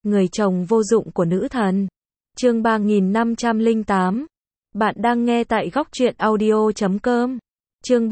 Người chồng vô dụng của nữ thần. Chương 3508. Bạn đang nghe tại góc truyện audio.com. Chương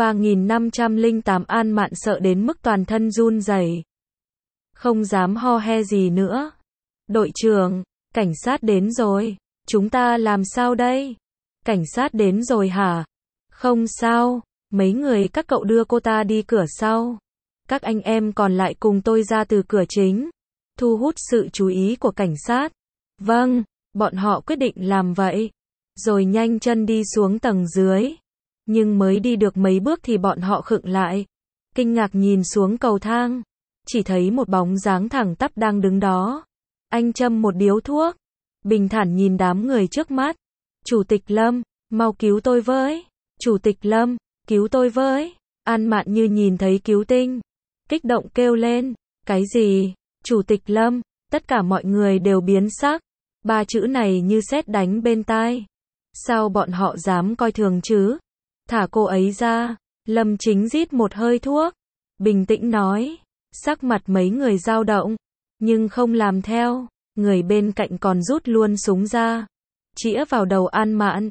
3508. An Mạn sợ đến mức toàn thân run rẩy, không dám ho he gì nữa. Đội trưởng, cảnh sát đến rồi. Chúng ta làm sao đây? Cảnh sát đến rồi hả? Không sao, mấy người các cậu đưa cô ta đi cửa sau. Các anh em còn lại cùng tôi ra từ cửa chính, thu hút sự chú ý của cảnh sát. Vâng, bọn họ quyết định làm vậy, rồi nhanh chân đi xuống tầng dưới. Nhưng mới đi được mấy bước thì bọn họ khựng lại, kinh ngạc nhìn xuống cầu thang, chỉ thấy một bóng dáng thẳng tắp đang đứng đó. Anh châm một điếu thuốc, bình thản nhìn đám người trước mắt. Chủ tịch Lâm, mau cứu tôi với. Chủ tịch Lâm, cứu tôi với. An Mạn như nhìn thấy cứu tinh, kích động kêu lên. Cái gì? Chủ tịch Lâm, tất cả mọi người đều biến sắc. Ba chữ này như sét đánh bên tai. Sao bọn họ dám coi thường chứ? Thả cô ấy ra. Lâm Chính rít một hơi thuốc, bình tĩnh nói. Sắc mặt mấy người dao động, nhưng không làm theo. Người bên cạnh còn rút luôn súng ra, chĩa vào đầu An Mạn.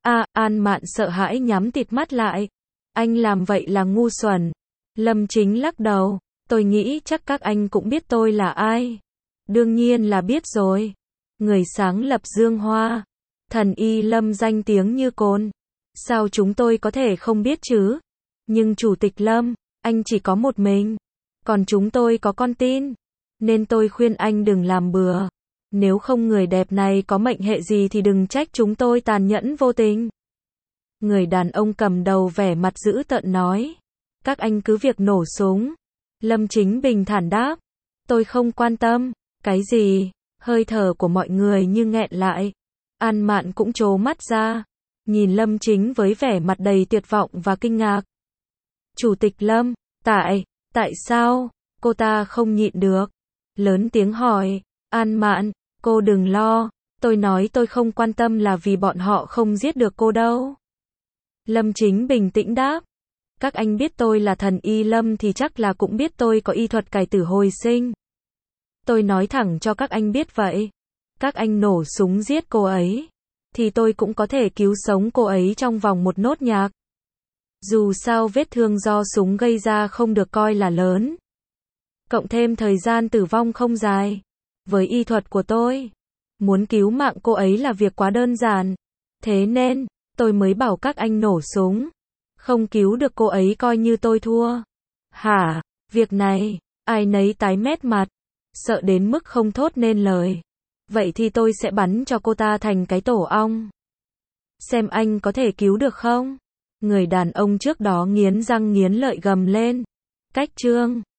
An Mạn sợ hãi nhắm tịt mắt lại. Anh làm vậy là ngu xuẩn. Lâm Chính lắc đầu. Tôi nghĩ chắc các anh cũng biết tôi là ai. Đương nhiên là biết rồi. Người sáng lập Dương Hoa, thần y Lâm danh tiếng như cồn. Sao chúng tôi có thể không biết chứ? Nhưng Chủ tịch Lâm, anh chỉ có một mình, còn chúng tôi có con tin. Nên tôi khuyên anh đừng làm bừa. Nếu không người đẹp này có mệnh hệ gì thì đừng trách chúng tôi tàn nhẫn vô tình. Người đàn ông cầm đầu vẻ mặt dữ tợn nói. Các anh cứ việc nổ súng. Lâm Chính bình thản đáp. Tôi không quan tâm. Cái gì? Hơi thở của mọi người như nghẹn lại. An Mạn cũng trố mắt ra, nhìn Lâm Chính với vẻ mặt đầy tuyệt vọng và kinh ngạc. Chủ tịch Lâm, tại sao? Cô ta không nhịn được, lớn tiếng hỏi. An Mạn, cô đừng lo, tôi nói tôi không quan tâm là vì bọn họ không giết được cô đâu. Lâm Chính bình tĩnh đáp. Các anh biết tôi là thần y Lâm thì chắc là cũng biết tôi có y thuật cải tử hồi sinh. Tôi nói thẳng cho các anh biết vậy. Các anh nổ súng giết cô ấy, thì tôi cũng có thể cứu sống cô ấy trong vòng một nốt nhạc. Dù sao vết thương do súng gây ra không được coi là lớn, cộng thêm thời gian tử vong không dài. Với y thuật của tôi, muốn cứu mạng cô ấy là việc quá đơn giản. Thế nên, tôi mới bảo các anh nổ súng. Không cứu được cô ấy coi như tôi thua. Hả? Việc này, ai nấy tái mét mặt, sợ đến mức không thốt nên lời. Vậy thì tôi sẽ bắn cho cô ta thành cái tổ ong. Xem anh có thể cứu được không? Người đàn ông trước đó nghiến răng nghiến lợi gầm lên. Cách chương